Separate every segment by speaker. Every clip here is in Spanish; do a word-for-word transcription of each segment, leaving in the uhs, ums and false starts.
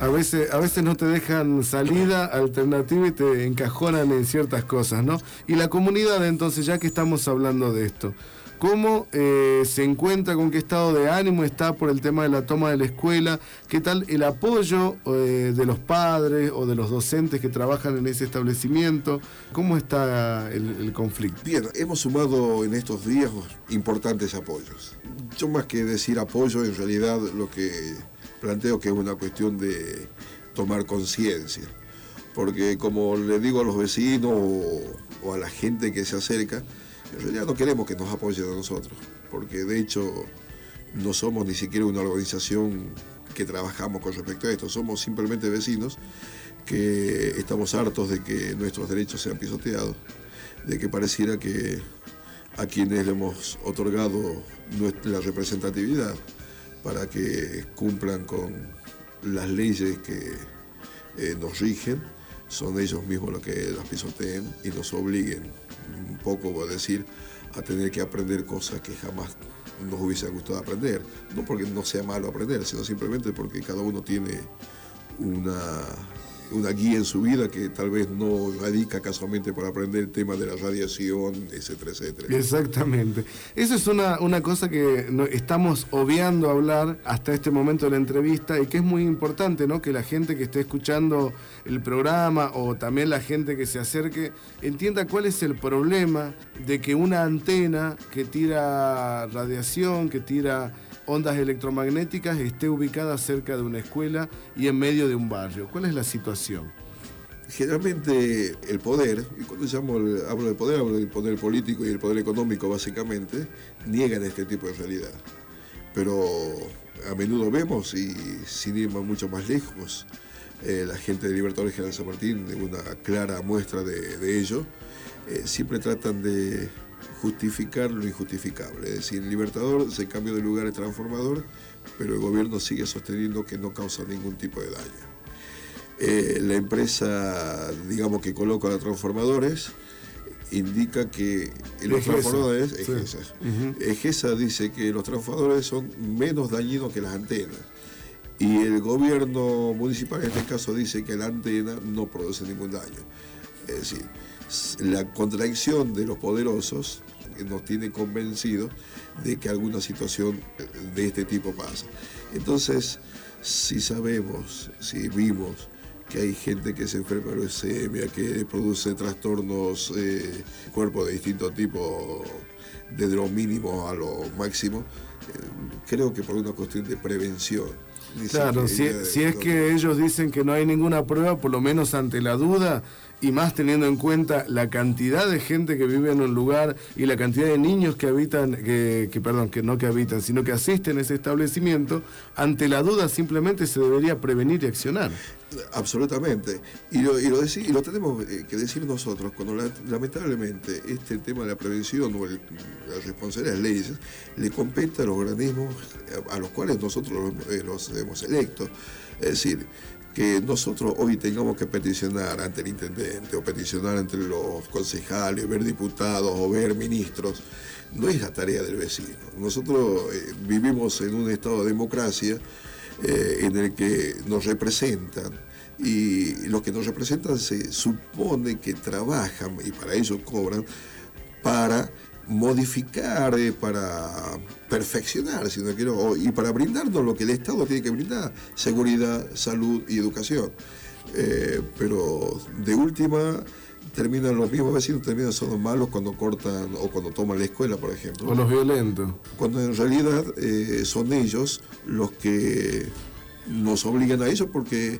Speaker 1: A veces, a veces no te dejan salida alternativa y te encajonan en ciertas cosas, ¿no? Y la comunidad, entonces, ya que estamos hablando de esto, ¿cómo eh, se encuentra, con qué estado de ánimo está por el tema de la toma de la escuela? ¿Qué tal el apoyo eh, de los padres o de los docentes que trabajan en ese establecimiento? ¿Cómo está el, el conflicto?
Speaker 2: Bien, hemos sumado en estos días importantes apoyos. Yo más que decir apoyo, en realidad lo que planteo que es una cuestión de tomar conciencia. Porque como le digo a los vecinos o, o a la gente que se acerca, en realidad no queremos que nos apoyen a nosotros, porque de hecho no somos ni siquiera una organización que trabajamos con respecto a esto, somos simplemente vecinos que estamos hartos de que nuestros derechos sean pisoteados, de que pareciera que a quienes le hemos otorgado la representatividad para que cumplan con las leyes que eh, nos rigen, son ellos mismos los que las pisoteen y nos obliguen un poco, voy a decir, a tener que aprender cosas que jamás nos hubiese gustado aprender. No porque no sea malo aprender, sino simplemente porque cada uno tiene una, una guía en su vida que tal vez no radica casualmente para aprender el tema de la radiación, etcétera, etcétera.
Speaker 1: Exactamente. Eso es una, una cosa que no, estamos obviando hablar hasta este momento de la entrevista y que es muy importante, ¿no? Que la gente que esté escuchando el programa o también la gente que se acerque entienda cuál es el problema de que una antena que tira radiación, que tira ondas electromagnéticas, esté ubicada cerca de una escuela y en medio de un barrio. ¿Cuál es la situación?
Speaker 2: Generalmente el poder, y cuando llamo el, hablo de poder, hablo del poder político y el poder económico básicamente, niegan este tipo de realidad. Pero a menudo vemos, y sin ir mucho más lejos, eh, la gente de Libertadores General San Martín, una clara muestra de, de ello, eh, siempre tratan de justificar lo injustificable. Es decir, el Libertador se cambió de lugar al transformador, pero el gobierno sigue sosteniendo que no causa ningún tipo de daño. Eh, la empresa, digamos, que coloca los transformadores, indica que los
Speaker 1: Egesa.
Speaker 2: transformadores,
Speaker 1: Sí.
Speaker 2: Egesa,
Speaker 1: Uh-huh.
Speaker 2: Egesa dice que los transformadores son menos dañinos que las antenas. Y el gobierno municipal, en este caso, dice que la antena no produce ningún daño. Es decir, la contradicción de los poderosos nos tiene convencidos de que alguna situación de este tipo pasa. Entonces, si sabemos, si vimos que hay gente que se enferma de leucemia, que produce trastornos, eh, cuerpos de distinto tipo, desde lo mínimo a lo máximo, eh, creo que por una cuestión de prevención.
Speaker 1: Claro, si,
Speaker 2: de,
Speaker 1: si es que ellos dicen que no hay ninguna prueba, por lo menos ante la duda, y más teniendo en cuenta la cantidad de gente que vive en un lugar y la cantidad de niños que habitan, que, que perdón, que no que habitan, sino que asisten a ese establecimiento, ante la duda simplemente se debería prevenir y accionar.
Speaker 2: Absolutamente. Y lo, y lo, deci- y lo tenemos que decir nosotros, cuando la, lamentablemente este tema de la prevención o el, la responsabilidad de las leyes le compete a los organismos a, a los cuales nosotros los, los hemos electo. Es decir, que nosotros hoy tengamos que peticionar ante el intendente o peticionar ante los concejales, ver diputados o ver ministros, no es la tarea del vecino. Nosotros eh, vivimos en un estado de democracia eh, en el que nos representan, y los que nos representan se supone que trabajan, y para ello cobran, para modificar, eh, para perfeccionar, si no quiero, y para brindarnos lo que el Estado tiene que brindar: seguridad, salud y educación. Eh, pero de última terminan los mismos vecinos, terminan siendo malos cuando cortan o cuando toman la escuela, por ejemplo.
Speaker 1: O los violentos.
Speaker 2: Cuando en realidad eh, son ellos los que nos obligan a eso, porque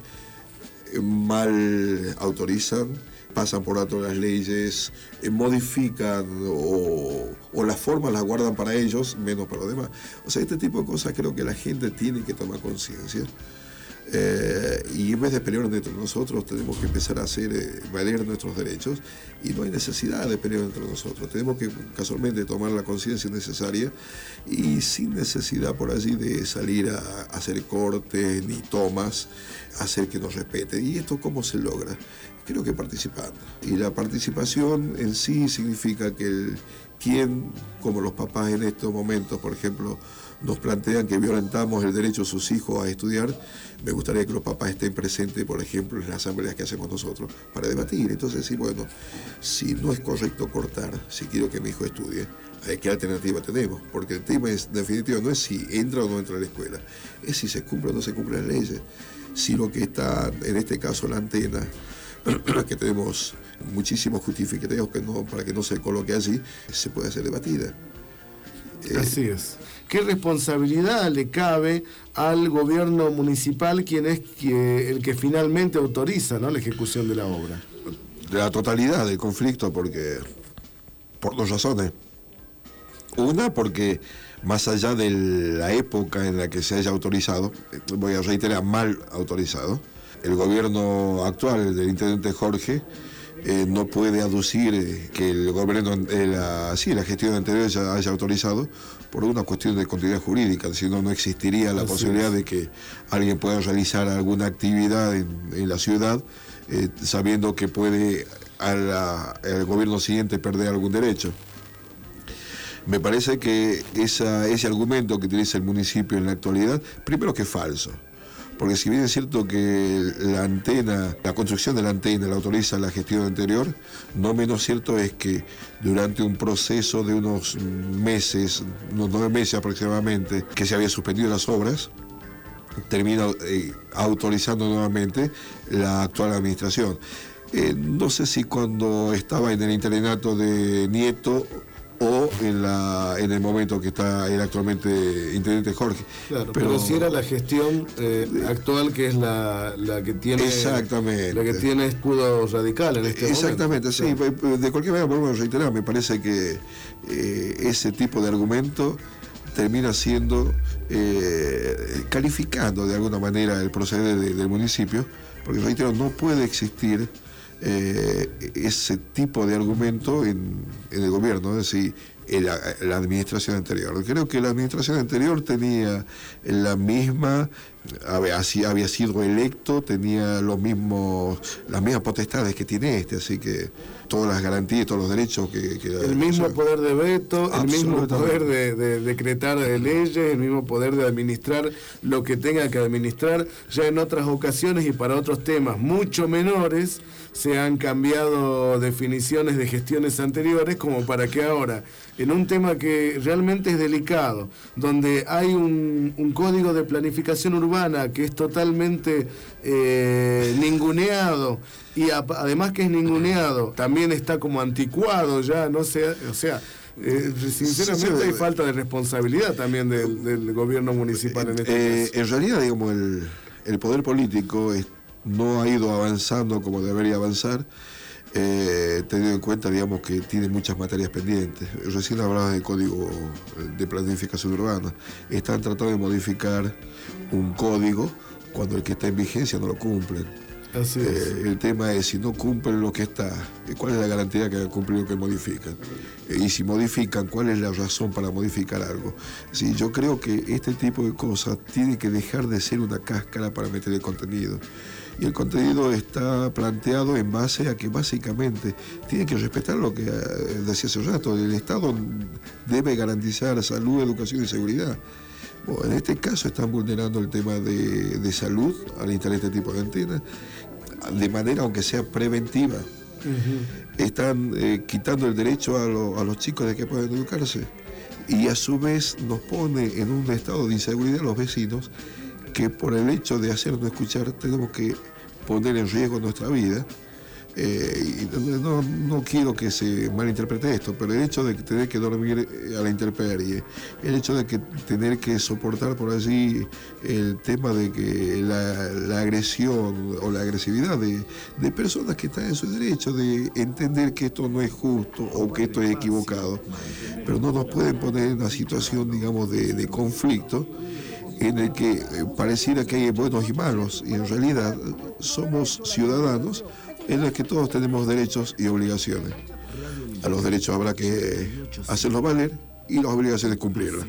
Speaker 2: mal autorizan, pasan por alto las leyes, eh, modifican o, o las formas las guardan para ellos, menos para los demás. O sea, este tipo de cosas creo que la gente tiene que tomar conciencia. Eh, y en vez de pelear entre nosotros, tenemos que empezar a hacer eh, valer nuestros derechos, y no hay necesidad de pelear entre nosotros. Tenemos que casualmente tomar la conciencia necesaria y sin necesidad por allí de salir a, a hacer cortes ni tomas, hacer que nos respeten. ¿Y esto cómo se logra? Creo que participando. Y la participación en sí significa que el quien, como los papás en estos momentos, por ejemplo, nos plantean que violentamos el derecho de sus hijos a estudiar, me gustaría que los papás estén presentes, por ejemplo, en las asambleas que hacemos nosotros, para debatir. Entonces, sí, bueno, si no es correcto cortar, si quiero que mi hijo estudie, ¿qué alternativa tenemos? Porque el tema es, definitivo, no es si entra o no entra a la escuela, es si se cumple o no se cumplen las leyes. Si lo que está, en este caso, la antena, que tenemos muchísimos justificativos que no, para que no se coloque así, se puede hacer debatida.
Speaker 1: Eh, así es. ¿Qué responsabilidad le cabe al gobierno municipal, quien es que, el que finalmente autoriza, ¿no?, la ejecución de la obra?
Speaker 2: La totalidad del conflicto, porque por dos razones. Una, porque más allá de la época en la que se haya autorizado, voy a reiterar, mal autorizado, el gobierno actual del intendente Jorge eh, no puede aducir eh, que el gobierno, eh, la, sí, la gestión anterior ya haya autorizado por una cuestión de continuidad jurídica, si no, no existiría la Así posibilidad es. de que alguien pueda realizar alguna actividad en, en la ciudad eh, sabiendo que puede a la, al gobierno siguiente perder algún derecho. Me parece que esa, ese argumento que utiliza el municipio en la actualidad, primero que es falso, porque si bien es cierto que la antena, la construcción de la antena la autoriza la gestión anterior, no menos cierto es que durante un proceso de unos meses, unos nueve meses aproximadamente, que se habían suspendido las obras, termina eh, autorizando nuevamente la actual administración. Eh, no sé si cuando estaba en el interinato de Nieto o en, la, en el momento que está el actualmente intendente Jorge.
Speaker 1: Claro, pero, pero si era la gestión eh, actual, que es la, la que tiene
Speaker 2: exactamente.
Speaker 1: la que tiene escudo radical en este
Speaker 2: exactamente, momento. Exactamente, sí. De cualquier manera, podemos reiterar, me parece que eh, ese tipo de argumento termina siendo, eh, calificando de alguna manera el proceder de, del municipio, porque reitero, no puede existir Eh, ese tipo de argumento en, en el gobierno, es decir, en la, en la administración anterior. Creo que la administración anterior tenía la misma, había, había sido electo, tenía los mismos, las mismas potestades que tiene este, así que todas las garantías, todos los derechos que... que
Speaker 1: el mismo o sea, poder de veto, el mismo poder de, de decretar de leyes, el mismo poder de administrar lo que tenga que administrar. Ya en otras ocasiones y para otros temas mucho menores se han cambiado definiciones de gestiones anteriores, como para que ahora, en un tema que realmente es delicado, donde hay un, un código de planificación urbana que es totalmente eh, ninguneado, y a, además que es ninguneado, también está como anticuado ya, no sé, o sea, eh, sinceramente hay falta de responsabilidad también del, del gobierno municipal en este
Speaker 2: eh,
Speaker 1: caso.
Speaker 2: En realidad, digamos, el, el poder político es, no ha ido avanzando como debería avanzar, eh, teniendo en cuenta, digamos, que tiene muchas materias pendientes. Recién hablaba del Código de Planificación Urbana. Están tratando de modificar un código cuando el que está en vigencia no lo cumplen.
Speaker 1: Así es.
Speaker 2: Eh, el tema es, si no cumplen lo que está, ¿cuál es la garantía que han cumplido que modifican? Eh, y si modifican, ¿cuál es la razón para modificar algo? Sí, yo creo que este tipo de cosas tiene que dejar de ser una cáscara para meter el contenido. Y el contenido está planteado en base a que básicamente tiene que respetar lo que decía hace rato, el Estado debe garantizar salud, educación y seguridad. Bueno, en este caso están vulnerando el tema de, de salud al instalar este tipo de antenas, de manera aunque sea preventiva. Uh-huh. Están eh, quitando el derecho a, lo, a los chicos de que puedan educarse, y a su vez nos pone en un estado de inseguridad a los vecinos, que por el hecho de hacernos escuchar tenemos que poner en riesgo nuestra vida. Eh, y no, no quiero que se malinterprete esto, pero el hecho de tener que dormir a la intemperie, el hecho de que tener que soportar por allí el tema de que la, la agresión o la agresividad de, de personas que están en su derecho de entender que esto no es justo o que esto es equivocado, pero no nos pueden poner en una situación, digamos, de, de conflicto en el que pareciera que hay buenos y malos, y en realidad somos ciudadanos en los que todos tenemos derechos y obligaciones. A los derechos habrá que hacerlos valer y las obligaciones cumplirlas.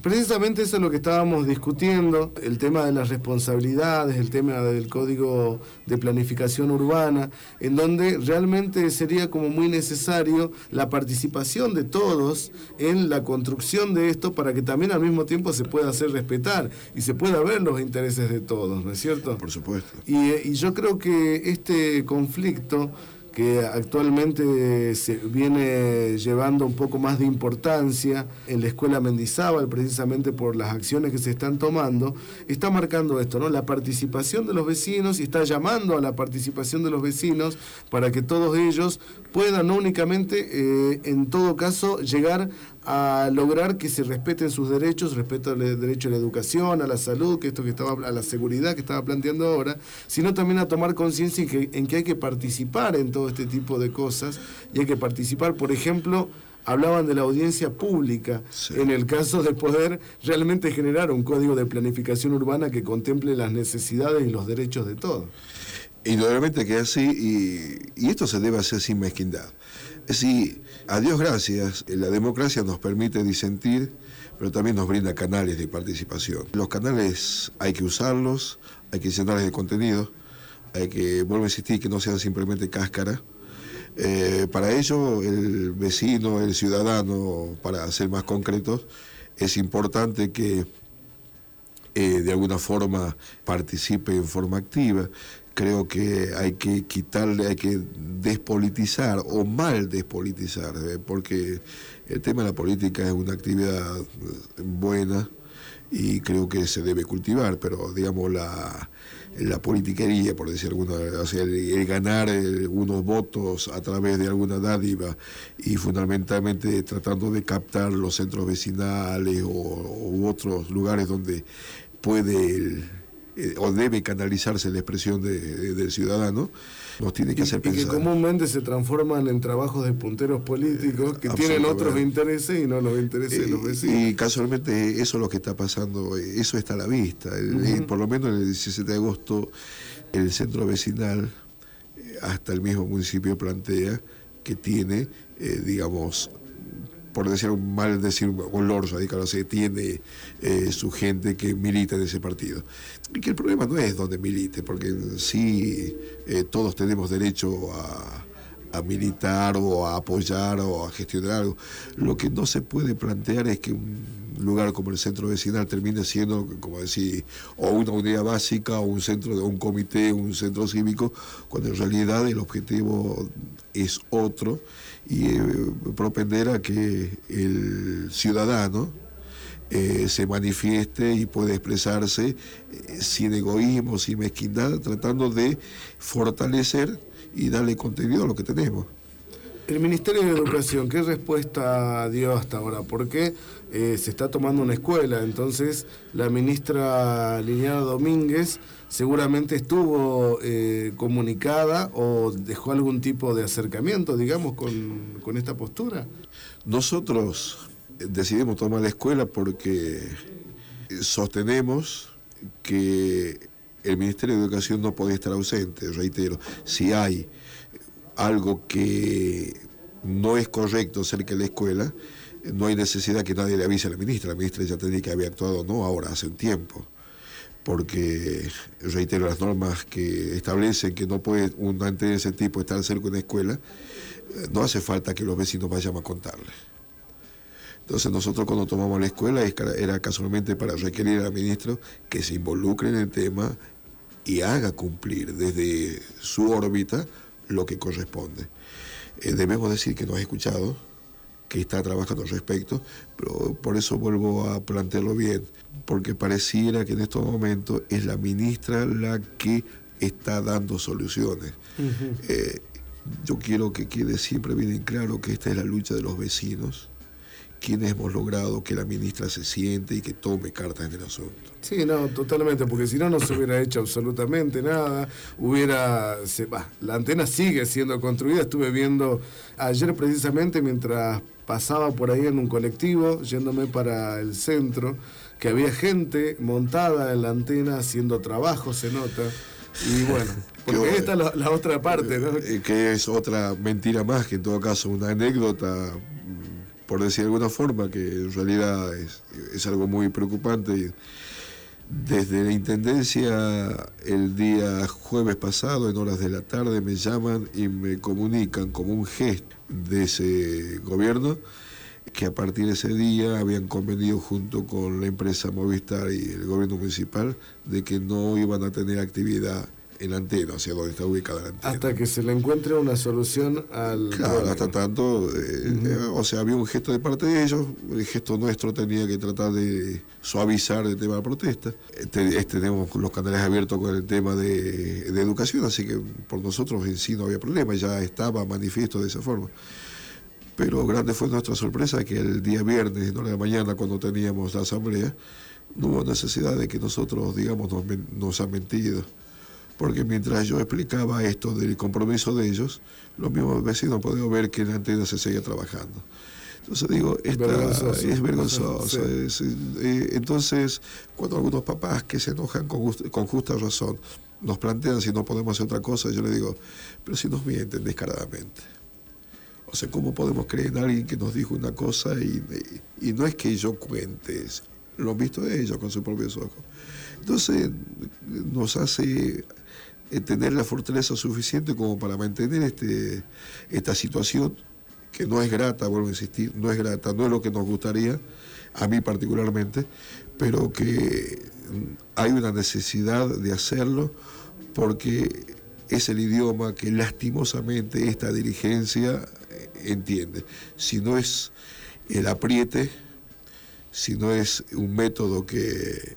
Speaker 1: Precisamente eso es lo que estábamos discutiendo, el tema de las responsabilidades, el tema del Código de Planificación Urbana, en donde realmente sería como muy necesario la participación de todos en la construcción de esto para que también al mismo tiempo se pueda hacer respetar y se pueda ver los intereses de todos, ¿no es cierto?
Speaker 2: Por supuesto.
Speaker 1: Y, y yo creo que este conflicto que actualmente se viene llevando un poco más de importancia en la escuela Mendizábal, precisamente por las acciones que se están tomando, está marcando esto, ¿no? La participación de los vecinos, y está llamando a la participación de los vecinos para que todos ellos puedan no únicamente, eh, en todo caso, llegar a lograr que se respeten sus derechos, respeto al derecho a la educación, a la salud, que esto que estaba, a la seguridad que estaba planteando ahora, sino también a tomar conciencia en que, en que hay que participar en todo este tipo de cosas, y hay que participar, por ejemplo, hablaban de la audiencia pública, sí, en el caso de poder realmente generar un código de planificación urbana que contemple las necesidades y los derechos de todos.
Speaker 2: Indudablemente que es así, y, y esto se debe hacer sin mezquindad. Es decir, a Dios gracias, la democracia nos permite disentir, pero también nos brinda canales de participación. Los canales hay que usarlos, hay que llenarles de contenido, hay que, vuelvo a insistir, que no sean simplemente cáscara. Eh, para ello, el vecino, el ciudadano, para ser más concretos, es importante que eh, de alguna forma participe en forma activa. Creo que hay que quitarle, hay que despolitizar o mal despolitizar, ¿eh? Porque el tema de la política es una actividad buena y creo que se debe cultivar, pero digamos la, la politiquería, por decir alguna, o sea, el, el ganar el, unos votos a través de alguna dádiva y fundamentalmente tratando de captar los centros vecinales o, u otros lugares donde puede el, Eh, o debe canalizarse la expresión de, de, del ciudadano, nos tiene que
Speaker 1: y,
Speaker 2: hacer
Speaker 1: y
Speaker 2: pensar.
Speaker 1: Y que comúnmente se transforman en trabajos de punteros políticos que tienen otros intereses y no los intereses eh, de los vecinos.
Speaker 2: Y casualmente eso es lo que está pasando, eso está a la vista. Uh-huh. El, por lo menos el diecisiete de agosto el centro vecinal, hasta el mismo municipio plantea que tiene, eh, digamos, por decir mal decir olor radical, o sea, tiene eh, su gente que milita en ese partido. Y que el problema no es donde milite, porque en sí eh, todos tenemos derecho a, a militar o a apoyar o a gestionar algo. Lo que no se puede plantear es que un lugar como el centro vecinal termine siendo, como decir, o una unidad básica, o un centro de un comité, un centro cívico, cuando en realidad el objetivo es otro, y eh, propender a que el ciudadano eh, se manifieste y pueda expresarse eh, sin egoísmo, sin mezquindad, tratando de fortalecer y darle contenido a lo que tenemos.
Speaker 1: El Ministerio de Educación, ¿qué respuesta dio hasta ahora? Porque eh, se está tomando una escuela, entonces la ministra Liliana Domínguez seguramente estuvo eh, comunicada o dejó algún tipo de acercamiento, digamos, con, con esta postura.
Speaker 2: Nosotros decidimos tomar la escuela porque sostenemos que el Ministerio de Educación no podía estar ausente, reitero. Si hay algo que no es correcto cerca de la escuela, no hay necesidad que nadie le avise a la ministra. La ministra ya tendría que haber actuado, no ahora, hace un tiempo. Porque, reitero, las normas que establecen que no puede una antena de ese tipo estar cerca de una escuela, no hace falta que los vecinos vayan a contarle. Entonces nosotros cuando tomamos la escuela era casualmente para requerir al ministro que se involucre en el tema y haga cumplir desde su órbita lo que corresponde. Eh, debemos decir que nos ha escuchado, que está trabajando al respecto, pero por eso vuelvo a plantearlo bien, porque pareciera que en estos momentos es la ministra la que está dando soluciones. Uh-huh. Eh, yo quiero que quede siempre bien en claro que esta es la lucha de los vecinos, quienes hemos logrado que la ministra se siente y que tome cartas en el asunto.
Speaker 1: Sí, no, totalmente, porque si no, no se hubiera hecho absolutamente nada, hubiera... Se, bah, la antena sigue siendo construida, estuve viendo ayer precisamente mientras pasaba por ahí en un colectivo, yéndome para el centro, que había gente montada en la antena haciendo trabajo, se nota, y bueno... Porque esta es la, la otra parte, ¿no?
Speaker 2: Que es otra mentira más, que en todo caso una anécdota... por decir de alguna forma, que en realidad es, es algo muy preocupante. Y desde la Intendencia, el día jueves pasado, en horas de la tarde, me llaman y me comunican como un gesto de ese gobierno que a partir de ese día habían convenido junto con la empresa Movistar y el gobierno municipal de que no iban a tener actividad en la antena, hacia donde está ubicada la antena.
Speaker 1: Hasta que se le encuentre una solución al...
Speaker 2: Claro, problema. Hasta tanto, eh, uh-huh. eh, o sea, había un gesto de parte de ellos, el gesto nuestro tenía que tratar de suavizar el tema de la protesta. Este, este, tenemos los canales abiertos con el tema de, de educación, así que por nosotros en sí no había problema, ya estaba manifiesto de esa forma. Pero grande fue nuestra sorpresa que el día viernes, en hora de la mañana, cuando teníamos la asamblea, no hubo necesidad de que nosotros, digamos, nos, nos han mentido. Porque mientras yo explicaba esto del compromiso de ellos, los mismos vecinos podían ver que en la antena se seguía trabajando. Entonces digo, esta vergonzoso. es vergonzoso. Sí. Es, eh, entonces, cuando algunos papás que se enojan con, just, con justa razón nos plantean si no podemos hacer otra cosa, yo les digo, pero si nos mienten descaradamente. O sea, ¿cómo podemos creer en alguien que nos dijo una cosa y, y, y no es que yo cuente, lo han visto ellos con sus propios ojos? Entonces, nos hace tener la fortaleza suficiente como para mantener este, esta situación, que no es grata, vuelvo a insistir, no es grata, no es lo que nos gustaría, a mí particularmente, pero que hay una necesidad de hacerlo porque es el idioma que lastimosamente esta dirigencia entiende. Si no es el apriete, si no es un método que...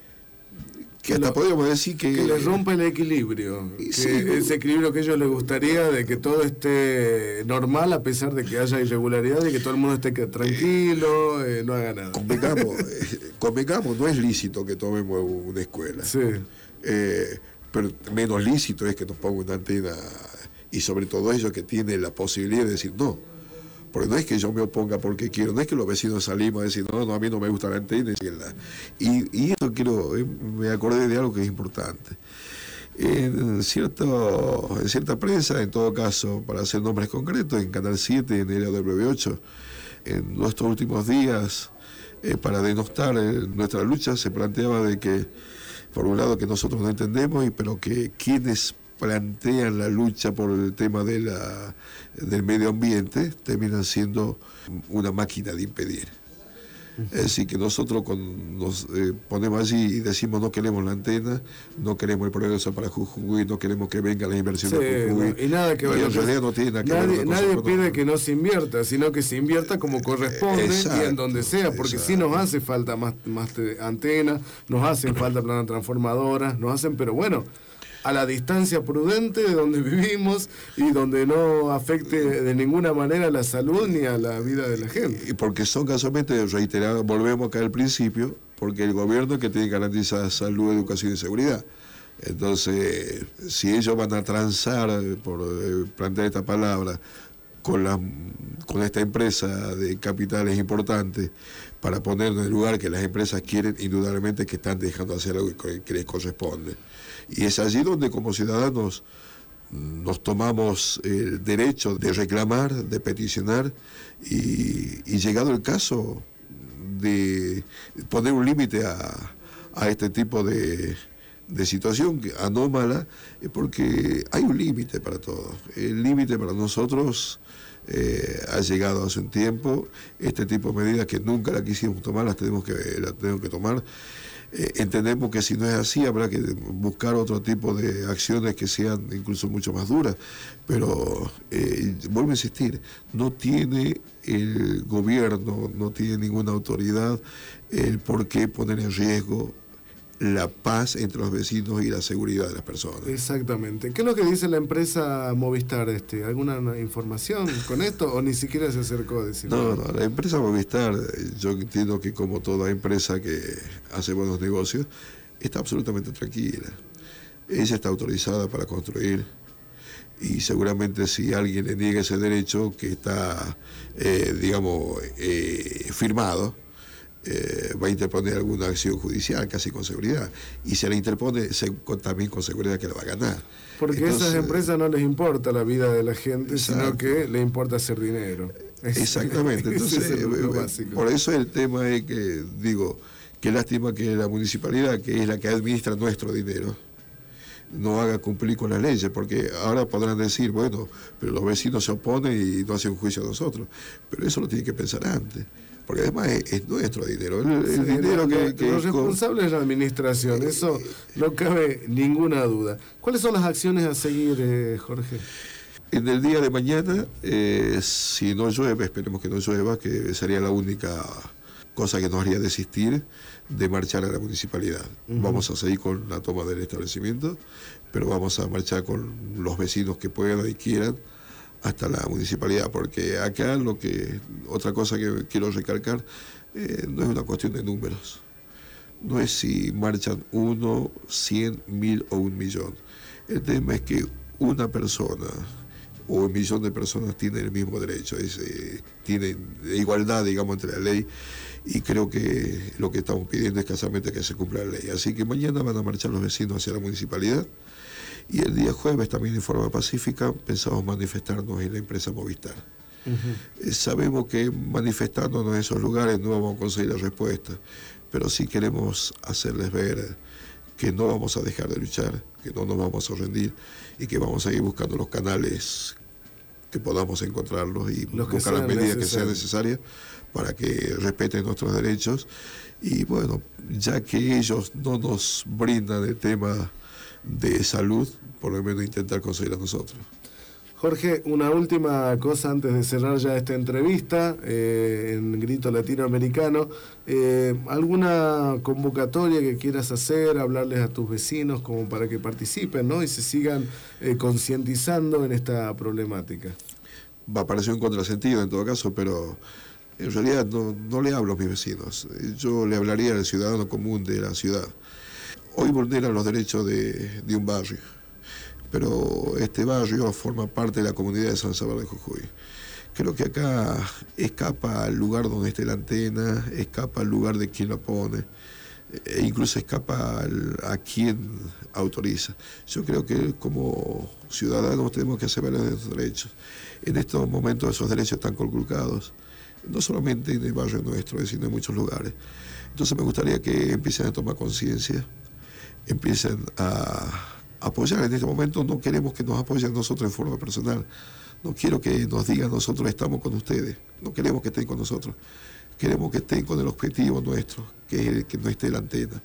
Speaker 2: que hasta podríamos decir que...
Speaker 1: que les rompe el equilibrio, que sí, ese equilibrio que a ellos les gustaría, de que todo esté normal a pesar de que haya irregularidad y que todo el mundo esté tranquilo, eh, no haga nada.
Speaker 2: Convengamos, eh, convengamos, no es lícito que tomemos una escuela,
Speaker 1: sí.
Speaker 2: eh, pero menos lícito es que nos ponga una antena, y sobre todo ellos que tienen la posibilidad de decir no. Porque no es que yo me oponga porque quiero, no es que los vecinos salimos a decir, no, no, a mí no me gusta la antena. Y, y esto quiero, me acordé de algo que es importante. En, cierto, en cierta prensa, en todo caso, para hacer nombres concretos, en Canal siete, en el A W ocho, en nuestros últimos días, eh, para denostar eh, nuestra lucha, se planteaba de que, por un lado, que nosotros no entendemos, y, pero que quienes plantean la lucha por el tema de la, del medio ambiente terminan siendo una máquina de impedir. Es decir, que nosotros con, nos eh, ponemos allí y decimos no queremos la antena, no queremos el progreso para Jujuy, no queremos que vengan las inversiones
Speaker 1: sí,
Speaker 2: de Jujuy.
Speaker 1: No, y nada que ver.
Speaker 2: En realidad no tiene nada que
Speaker 1: nadie,
Speaker 2: ver.
Speaker 1: Nadie pide no, que no se invierta, sino que se invierta como corresponde, exacto, y en donde sea, porque exacto. Sí nos hace falta más, más antenas, nos hacen falta planas transformadoras, nos hacen, pero bueno, a la distancia prudente de donde vivimos y donde no afecte de ninguna manera la salud ni a la vida de la gente.
Speaker 2: Y porque son casualmente, reiterados, volvemos acá al principio, porque el gobierno es que tiene que garantizar salud, educación y seguridad. Entonces, si ellos van a transar, por eh, plantear esta palabra, con, la, con esta empresa de capitales importantes, para poner en el lugar que las empresas quieren, indudablemente que están dejando de hacer algo que les corresponde. Y es allí donde como ciudadanos nos tomamos el derecho de reclamar, de peticionar y, y llegado el caso de poner un límite a, a este tipo de, de situación anómala, porque hay un límite para todo. El límite para nosotros eh, ha llegado hace un tiempo. Este tipo de medidas que nunca la quisimos tomar, las tenemos que, las tenemos que tomar. Eh, entendemos que si no es así habrá que buscar otro tipo de acciones que sean incluso mucho más duras, pero eh, vuelvo a insistir, no tiene el gobierno, no tiene ninguna autoridad el por qué poner en riesgo la paz entre los vecinos y la seguridad de las personas.
Speaker 1: Exactamente. ¿Qué es lo que dice la empresa Movistar? Este, ¿Alguna información con esto o ni siquiera se acercó a decir?
Speaker 2: No, no, la empresa Movistar, yo entiendo que como toda empresa que hace buenos negocios, está absolutamente tranquila. Ella está autorizada para construir y seguramente si alguien le niega ese derecho que está, eh, digamos, eh, firmado, Eh, va a interponer alguna acción judicial, casi con seguridad, y se la interpone se, con, también con seguridad que la va a ganar.
Speaker 1: Porque a esas empresas no les importa la vida de la gente, exacto, sino que les importa hacer dinero.
Speaker 2: Exactamente, entonces es eh, por eso el tema es que, digo, qué lástima que la municipalidad, que es la que administra nuestro dinero, no haga cumplir con las leyes, porque ahora podrán decir, bueno, pero los vecinos se oponen y no hacen juicio a nosotros, pero eso lo tienen que pensar antes, porque además es, es nuestro dinero, el, el sí, dinero
Speaker 1: lo,
Speaker 2: que, que...
Speaker 1: Lo responsable es la administración, eso no cabe ninguna duda. ¿Cuáles son las acciones a seguir, eh, Jorge?
Speaker 2: En el día de mañana, eh, si no llueve, esperemos que no llueva, que sería la única cosa que nos haría desistir de marchar a la municipalidad. Uh-huh. Vamos a seguir con la toma del establecimiento, pero vamos a marchar con los vecinos que puedan y quieran hasta la municipalidad, porque acá lo que, otra cosa que quiero recalcar, eh, no es una cuestión de números. No es si marchan uno, cien, mil o un millón. El tema es que una persona o un millón de personas tienen el mismo derecho, es, eh, tienen igualdad, digamos, entre la ley, y creo que lo que estamos pidiendo es escasamente que se cumpla la ley. Así que mañana van a marchar los vecinos hacia la municipalidad, y el día jueves también en forma pacífica pensamos manifestarnos en la empresa Movistar. Uh-huh. Eh, sabemos que manifestándonos en esos lugares no vamos a conseguir la respuesta, pero sí queremos hacerles ver que no vamos a dejar de luchar, que no nos vamos a rendir y que vamos a ir buscando los canales que podamos encontrarlos y los buscar las medidas que sean necesarias para que respeten nuestros derechos. Y bueno, ya que ellos no nos brindan el tema de salud, por lo menos intentar conseguir a nosotros.
Speaker 1: Jorge, una última cosa antes de cerrar ya esta entrevista eh, en Grito Latinoamericano. Eh, ¿Alguna convocatoria que quieras hacer, hablarles a tus vecinos como para que participen, ¿no? Y se sigan eh, concientizando en esta problemática?
Speaker 2: Va a parecer un contrasentido en todo caso, pero en realidad no, no le hablo a mis vecinos. Yo le hablaría al ciudadano común de la ciudad. Hoy vulneran los derechos de, de un barrio, pero este barrio forma parte de la comunidad de San Salvador de Jujuy. Creo que acá escapa al lugar donde esté la antena, escapa al lugar de quien la pone, e incluso escapa al, a quien autoriza. Yo creo que como ciudadanos tenemos que hacer valer nuestros derechos. En estos momentos esos derechos están conculcados, no solamente en el barrio nuestro, sino en muchos lugares. Entonces me gustaría que empiecen a tomar conciencia, empiecen a apoyar. En este momento no queremos que nos apoyen nosotros en forma personal, no quiero que nos digan nosotros estamos con ustedes, no queremos que estén con nosotros, queremos que estén con el objetivo nuestro, que es el que no esté la antena,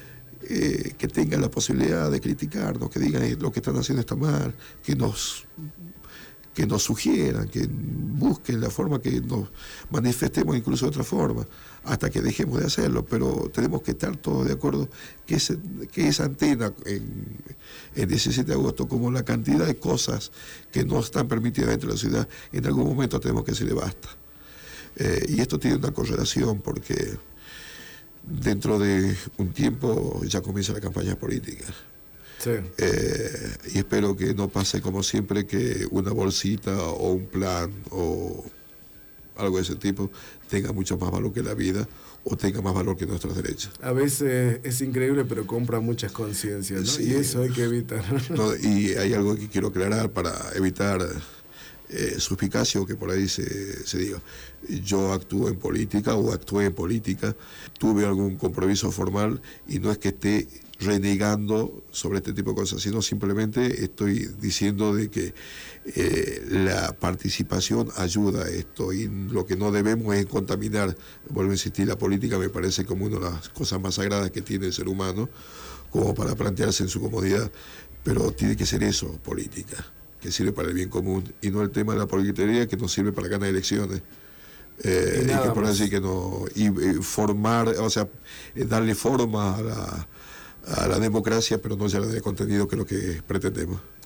Speaker 2: eh, que tengan la posibilidad de criticarnos, que digan lo que están haciendo está mal, que nos que nos sugieran, que busquen la forma que nos manifestemos incluso de otra forma, hasta que dejemos de hacerlo, pero tenemos que estar todos de acuerdo que, ese, que esa antena en, en diecisiete de agosto, como la cantidad de cosas que no están permitidas dentro de la ciudad, en algún momento tenemos que decirle basta. Eh, y esto tiene una correlación porque dentro de un tiempo ya comienza la campaña política. Sí. Eh, y espero que no pase como siempre, que una bolsita o un plan o algo de ese tipo tenga mucho más valor que la vida o tenga más valor que nuestros derechos.
Speaker 1: A veces es increíble, pero compra muchas conciencias, ¿no? Sí. Y eso hay que evitar.
Speaker 2: No, y hay algo que quiero aclarar para evitar eh, suspicacia o que por ahí se, se diga. Yo actúo en política o actué en política, tuve algún compromiso formal y no es que esté renegando sobre este tipo de cosas, sino simplemente estoy diciendo de que eh, la participación ayuda a esto y lo que no debemos es contaminar. Vuelvo a insistir, la política me parece como una de las cosas más sagradas que tiene el ser humano, como para plantearse en su comodidad, pero tiene que ser eso, política, que sirve para el bien común y no el tema de la politiquería que nos sirve para ganar elecciones. Eh, y, y que por así que no y, y formar, o sea, darle forma a la a la democracia, pero no ya de contenido, que es lo que pretendemos.